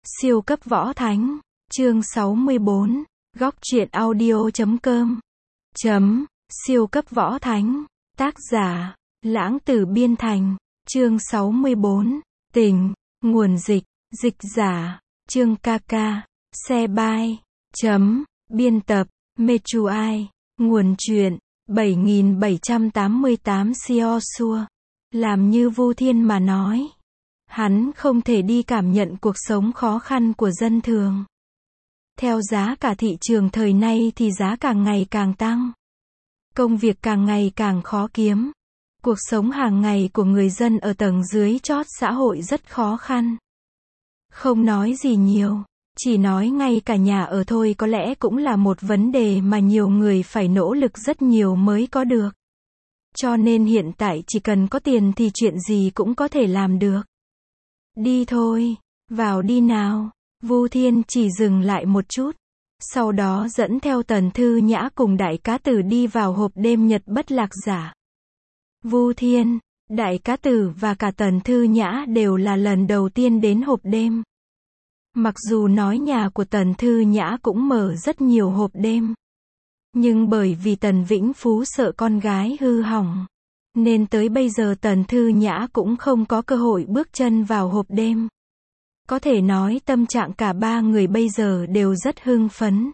Siêu cấp võ thánh, chương 64, góc truyện audio.com. Siêu cấp võ thánh, tác giả, Lãng Tử Biên Thành, chương 64, tình, nguồn dịch, dịch giả, Trương Ca, xe bay, biên tập, Mechuai, nguồn truyện, 7788 Siosua. Làm như Vu Thiên mà nói. Hắn không thể đi cảm nhận cuộc sống khó khăn của dân thường. Theo giá cả thị trường thời nay thì giá càng ngày càng tăng. Công việc càng ngày càng khó kiếm. Cuộc sống hàng ngày của người dân ở tầng dưới chót xã hội rất khó khăn. Không nói gì nhiều, chỉ nói ngay cả nhà ở thôi có lẽ cũng là một vấn đề mà nhiều người phải nỗ lực rất nhiều mới có được. Cho nên hiện tại chỉ cần có tiền thì chuyện gì cũng có thể làm được. Đi thôi, vào đi nào. Vu Thiên chỉ dừng lại một chút. Sau đó dẫn theo Tần Thư Nhã cùng Đại Cá Tử đi vào hộp đêm Nhật Bất Lạc Giả. Vu Thiên, Đại Cá Tử và cả Tần Thư Nhã đều là lần đầu tiên đến hộp đêm. Mặc dù nói nhà của Tần Thư Nhã cũng mở rất nhiều hộp đêm. Nhưng bởi vì Tần Vĩnh Phú sợ con gái hư hỏng. Nên tới bây giờ Tần Thư Nhã cũng không có cơ hội bước chân vào hộp đêm. Có thể nói tâm trạng cả ba người bây giờ đều rất hưng phấn.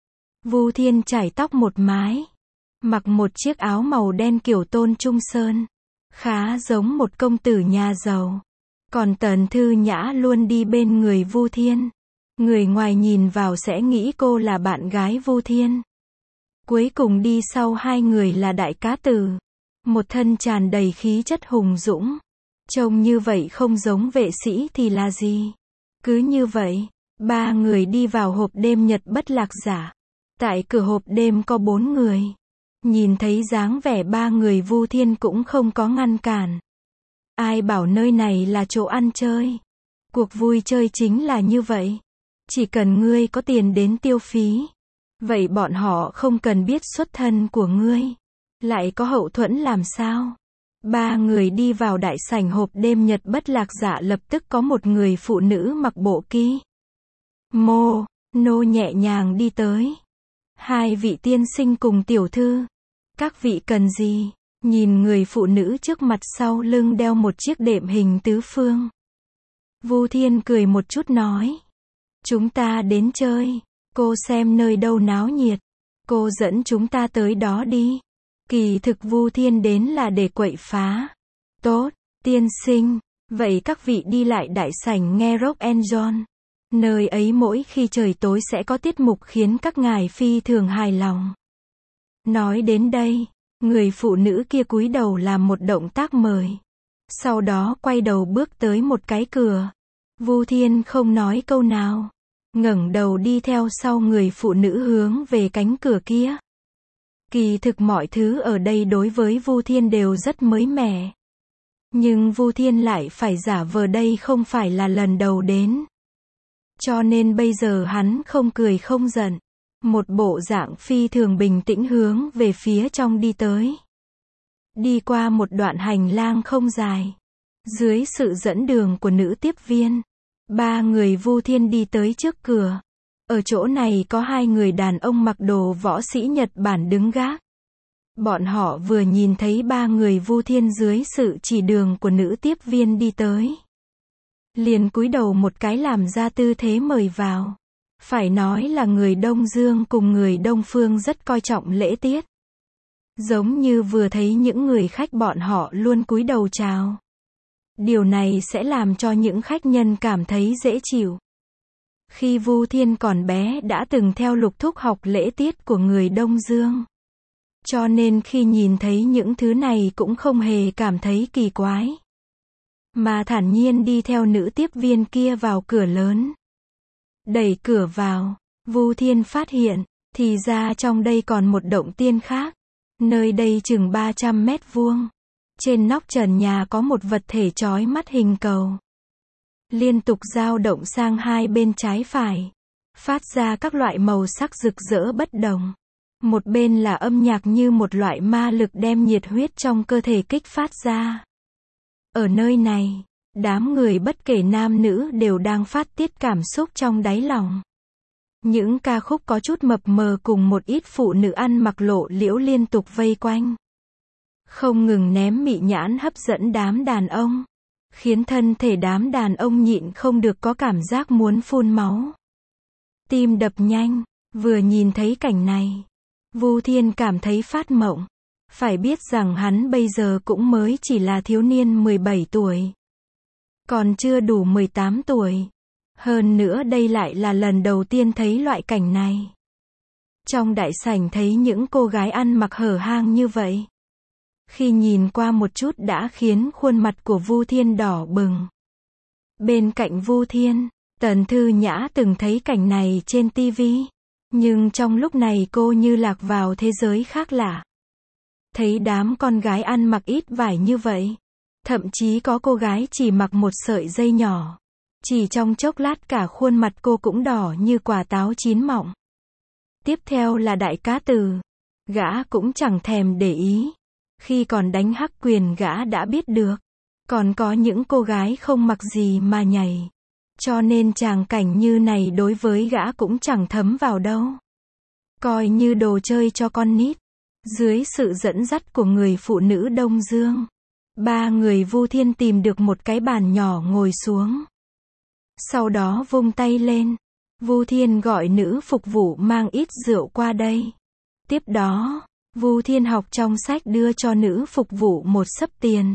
Vu Thiên chải tóc một mái. Mặc một chiếc áo màu đen kiểu Tôn Trung Sơn. Khá giống một công tử nhà giàu. Còn Tần Thư Nhã luôn đi bên người Vu Thiên. Người ngoài nhìn vào sẽ nghĩ cô là bạn gái Vu Thiên. Cuối cùng đi sau hai người là Đại Cá Tử. Một thân tràn đầy khí chất hùng dũng. Trông như vậy không giống vệ sĩ thì là gì? Cứ như vậy, ba người đi vào hộp đêm Nhật Bất Lạc Giả. Tại cửa hộp đêm có 4 người. Nhìn thấy dáng vẻ ba người Vu Thiên cũng không có ngăn cản. Ai bảo nơi này là chỗ ăn chơi? Cuộc vui chơi chính là như vậy. Chỉ cần ngươi có tiền đến tiêu phí. Vậy bọn họ không cần biết xuất thân của ngươi. Lại có hậu thuẫn làm sao? Ba người đi vào đại sảnh hộp đêm Nhật Bất Lạc Giả, lập tức có một người phụ nữ mặc bộ nô nhẹ nhàng đi tới. Hai vị tiên sinh cùng tiểu thư. Các vị cần gì? Nhìn người phụ nữ trước mặt sau lưng đeo một chiếc đệm hình tứ phương. Vu Thiên cười một chút nói. Chúng ta đến chơi. Cô xem nơi đâu náo nhiệt. Cô dẫn chúng ta tới đó đi. Kỳ thực Vu Thiên đến là để quậy phá. Tốt, tiên sinh. Vậy các vị đi lại đại sảnh nghe Rock and Roll. Nơi ấy mỗi khi trời tối sẽ có tiết mục khiến các ngài phi thường hài lòng. Nói đến đây, người phụ nữ kia cúi đầu làm một động tác mời. Sau đó quay đầu bước tới một cái cửa. Vu Thiên không nói câu nào. Ngẩng đầu đi theo sau người phụ nữ hướng về cánh cửa kia. Kỳ thực mọi thứ ở đây đối với Vu Thiên đều rất mới mẻ. Nhưng Vu Thiên lại phải giả vờ đây không phải là lần đầu đến. Cho nên bây giờ hắn không cười không giận. Một bộ dạng phi thường bình tĩnh hướng về phía trong đi tới. Đi qua một đoạn hành lang không dài. Dưới sự dẫn đường của nữ tiếp viên. Ba người Vu Thiên đi tới trước cửa. Ở chỗ này có hai người đàn ông mặc đồ võ sĩ Nhật Bản đứng gác. Bọn họ vừa nhìn thấy ba người Vu Thiên dưới sự chỉ đường của nữ tiếp viên đi tới. Liền cúi đầu một cái làm ra tư thế mời vào. Phải nói là người Đông Dương cùng người Đông Phương rất coi trọng lễ tiết. Giống như vừa thấy những người khách bọn họ luôn cúi đầu chào. Điều này sẽ làm cho những khách nhân cảm thấy dễ chịu. Khi Vu Thiên còn bé đã từng theo Lục Thúc học lễ tiết của người Đông Dương. Cho nên khi nhìn thấy những thứ này cũng không hề cảm thấy kỳ quái. Mà thản nhiên đi theo nữ tiếp viên kia vào cửa lớn. Đẩy cửa vào, Vu Thiên phát hiện, thì ra trong đây còn một động tiên khác. Nơi đây chừng 300 mét vuông. Trên nóc trần nhà có một vật thể chói mắt hình cầu. Liên tục dao động sang hai bên trái phải. Phát ra các loại màu sắc rực rỡ bất đồng. Một bên là âm nhạc như một loại ma lực đem nhiệt huyết trong cơ thể kích phát ra. Ở nơi này, Đám người bất kể nam nữ đều đang phát tiết cảm xúc trong đáy lòng. Những ca khúc có chút mập mờ cùng một ít phụ nữ ăn mặc lộ liễu liên tục vây quanh. Không ngừng ném mị nhãn hấp dẫn đám đàn ông. Khiến thân thể đám đàn ông nhịn không được có cảm giác muốn phun máu. Tim đập nhanh, vừa nhìn thấy cảnh này. Vu Thiên cảm thấy phát mộng. Phải biết rằng hắn bây giờ cũng mới chỉ là thiếu niên 17 tuổi. Còn chưa đủ 18 tuổi. Hơn nữa đây lại là lần đầu tiên thấy loại cảnh này. Trong đại sảnh thấy những cô gái ăn mặc hở hang như vậy. Khi nhìn qua một chút đã khiến khuôn mặt của Vu Thiên đỏ bừng. Bên cạnh Vu Thiên, Tần Thư Nhã từng thấy cảnh này trên tivi. Nhưng trong lúc này cô như lạc vào thế giới khác lạ. Thấy đám con gái ăn mặc ít vải như vậy. Thậm chí có cô gái chỉ mặc một sợi dây nhỏ. Chỉ trong chốc lát cả khuôn mặt cô cũng đỏ như quả táo chín mọng. Tiếp theo là Đại Cá Từ. Gã cũng chẳng thèm để ý. Khi còn đánh hắc quyền gã đã biết được. Còn có những cô gái không mặc gì mà nhảy. Cho nên tràng cảnh như này đối với gã cũng chẳng thấm vào đâu. Coi như đồ chơi cho con nít. Dưới sự dẫn dắt của người phụ nữ Đông Dương. Ba người Vu Thiên tìm được một cái bàn nhỏ ngồi xuống. Sau đó vung tay lên. Vu Thiên gọi nữ phục vụ mang ít rượu qua đây. Tiếp đó, Vu Thiên học trong sách đưa cho nữ phục vụ một xấp tiền.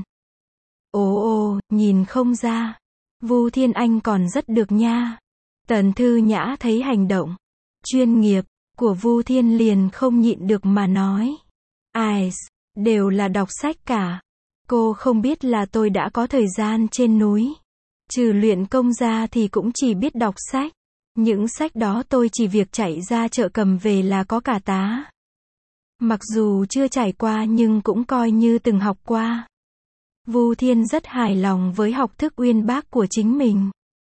Ồ, nhìn không ra. Vu Thiên anh còn rất được nha. Tần Thư Nhã thấy hành động chuyên nghiệp của Vu Thiên liền không nhịn được mà nói. Ai, đều là đọc sách cả. Cô không biết là tôi đã có thời gian trên núi. Trừ luyện công ra thì cũng chỉ biết đọc sách. Những sách đó tôi chỉ việc chạy ra chợ cầm về là có cả tá. Mặc dù chưa trải qua nhưng cũng coi như từng học qua. Vu Thiên rất hài lòng với học thức uyên bác của chính mình.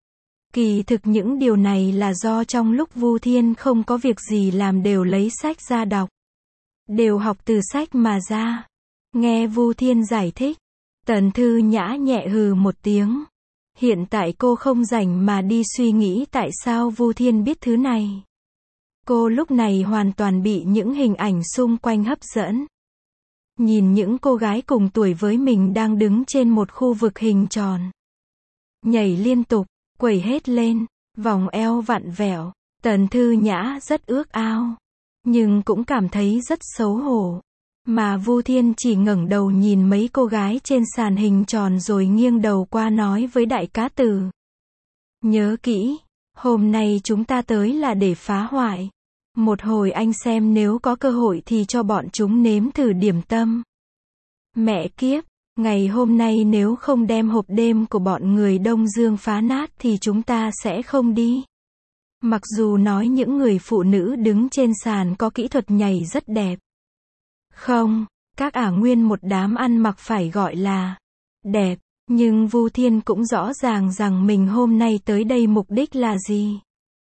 Kỳ thực những điều này là do trong lúc Vu Thiên không có việc gì làm đều lấy sách ra đọc. Đều học từ sách mà ra. Nghe Vu Thiên giải thích, Tần Thư Nhã nhẹ hừ một tiếng. Hiện tại cô không rảnh mà đi suy nghĩ tại sao Vu Thiên biết thứ này. Cô lúc này hoàn toàn bị những hình ảnh xung quanh hấp dẫn. Nhìn những cô gái cùng tuổi với mình đang đứng trên một khu vực hình tròn. Nhảy liên tục, quẩy hết lên, vòng eo vặn vẹo. Tần Thư Nhã rất ước ao. Nhưng cũng cảm thấy rất xấu hổ. Mà Vu Thiên chỉ ngẩng đầu nhìn mấy cô gái trên sàn hình tròn rồi nghiêng đầu qua nói với Đại Cá Từ. Nhớ kỹ, hôm nay chúng ta tới là để phá hoại. Một hồi anh xem nếu có cơ hội thì cho bọn chúng nếm thử điểm tâm. Mẹ kiếp, ngày hôm nay nếu không đem hộp đêm của bọn người Đông Dương phá nát thì chúng ta sẽ không đi. Mặc dù nói những người phụ nữ đứng trên sàn có kỹ thuật nhảy rất đẹp. Không, các ả nguyên một đám ăn mặc phải gọi là đẹp, nhưng Vu Thiên cũng rõ ràng rằng mình hôm nay tới đây mục đích là gì.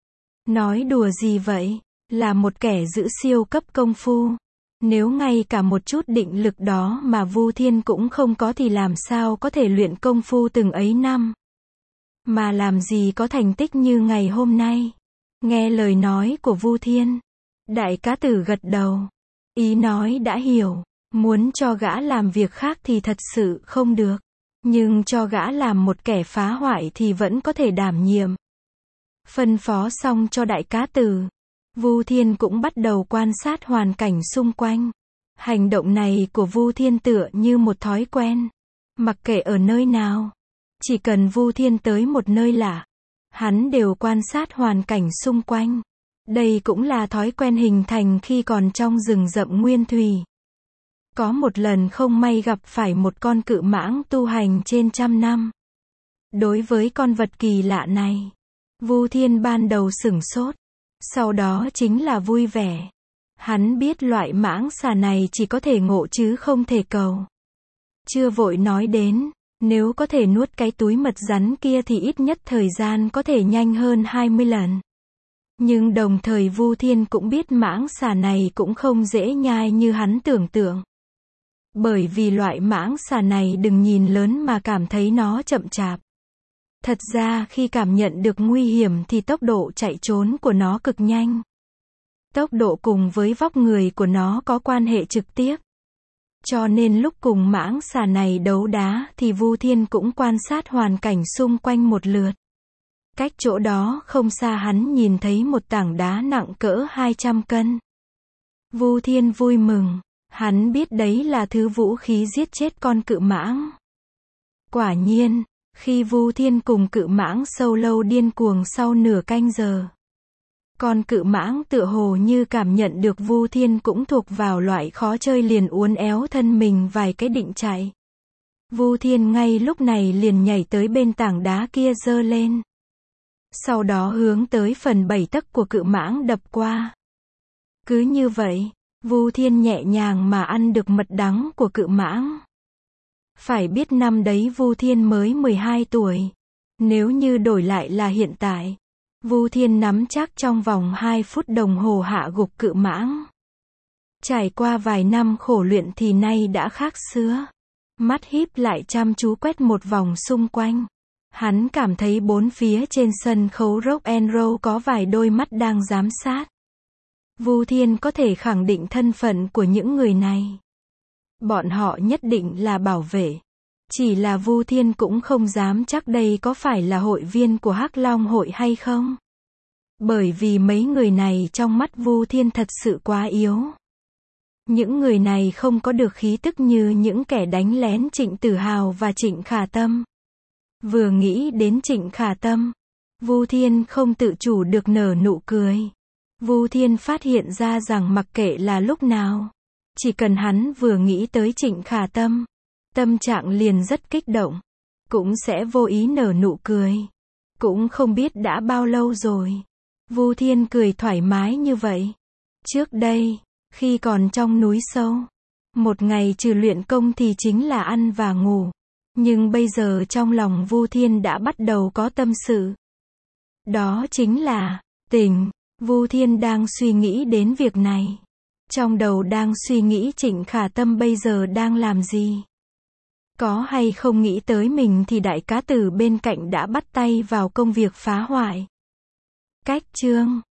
Nói đùa gì vậy, là một kẻ giữ siêu cấp công phu. Nếu ngay cả một chút định lực đó mà Vu Thiên cũng không có thì làm sao có thể luyện công phu từng ấy năm. Mà làm gì có thành tích như ngày hôm nay. Nghe lời nói của Vu Thiên, Đại Cá Tử gật đầu. Ý nói đã hiểu, muốn cho gã làm việc khác thì thật sự không được. Nhưng cho gã làm một kẻ phá hoại thì vẫn có thể đảm nhiệm. Phân phó xong cho Đại Cá Tử, Vu Thiên cũng bắt đầu quan sát hoàn cảnh xung quanh. Hành động này của Vu Thiên tựa như một thói quen. Mặc kệ ở nơi nào, chỉ cần Vu Thiên tới một nơi lạ, hắn đều quan sát hoàn cảnh xung quanh. Đây cũng là thói quen hình thành khi còn trong rừng rậm nguyên thủy. Có một lần không may gặp phải một con cự mãng tu hành trên 100 năm. Đối với con vật kỳ lạ này, Vu Thiên ban đầu sửng sốt. Sau đó chính là vui vẻ. Hắn biết loại mãng xà này chỉ có thể ngộ chứ không thể cầu. Chưa vội nói đến, nếu có thể nuốt cái túi mật rắn kia thì ít nhất thời gian có thể nhanh hơn 20 lần. Nhưng đồng thời Vu Thiên cũng biết mãng xà này cũng không dễ nhai như hắn tưởng tượng. Bởi vì loại mãng xà này đừng nhìn lớn mà cảm thấy nó chậm chạp. Thật ra khi cảm nhận được nguy hiểm thì tốc độ chạy trốn của nó cực nhanh. Tốc độ cùng với vóc người của nó có quan hệ trực tiếp. Cho nên lúc cùng mãng xà này đấu đá thì Vu Thiên cũng quan sát hoàn cảnh xung quanh một lượt. Cách chỗ đó không xa hắn nhìn thấy một tảng đá nặng cỡ 200 cân. Vu Thiên vui mừng. Hắn biết đấy là thứ vũ khí giết chết con cự mãng. Quả nhiên, khi Vu Thiên cùng cự mãng sâu lâu điên cuồng sau nửa canh giờ. Con cự mãng tựa hồ như cảm nhận được Vu Thiên cũng thuộc vào loại khó chơi liền uốn éo thân mình vài cái định chạy. Vu Thiên ngay lúc này liền nhảy tới bên tảng đá kia giơ lên. Sau đó hướng tới phần 7 tấc của cự mãng đập qua. Cứ như vậy, Vu Thiên nhẹ nhàng mà ăn được mật đắng của cự mãng. Phải biết năm đấy Vu Thiên mới 12 tuổi. Nếu như đổi lại là hiện tại, Vu Thiên nắm chắc trong vòng 2 phút đồng hồ hạ gục cự mãng. Trải qua vài năm khổ luyện thì nay đã khác xưa. Mắt híp lại chăm chú quét một vòng xung quanh. Hắn cảm thấy bốn phía trên sân khấu rock and roll có vài đôi mắt đang giám sát. Vu Thiên có thể khẳng định thân phận của những người này. Bọn họ nhất định là bảo vệ. Chỉ là Vu Thiên cũng không dám chắc đây có phải là hội viên của Hắc Long hội hay không. Bởi vì mấy người này trong mắt Vu Thiên thật sự quá yếu. Những người này không có được khí tức như những kẻ đánh lén Trịnh Tử Hào và Trịnh Khả Tâm. Vừa nghĩ đến Trịnh Khả Tâm, Vu Thiên không tự chủ được nở nụ cười. Vu Thiên phát hiện ra rằng mặc kệ là lúc nào, chỉ cần hắn vừa nghĩ tới Trịnh Khả Tâm, tâm trạng liền rất kích động, cũng sẽ vô ý nở nụ cười. Cũng không biết đã bao lâu rồi, Vu Thiên cười thoải mái như vậy. Trước đây, khi còn trong núi sâu, một ngày trừ luyện công thì chính là ăn và ngủ. Nhưng bây giờ trong lòng Vu Thiên đã bắt đầu có tâm sự. Đó chính là tình. Vu Thiên đang suy nghĩ đến việc này. Trong đầu đang suy nghĩ Trịnh Khả Tâm bây giờ đang làm gì. Có hay không nghĩ tới mình thì đại cá tử bên cạnh đã bắt tay vào công việc phá hoại. Cách chương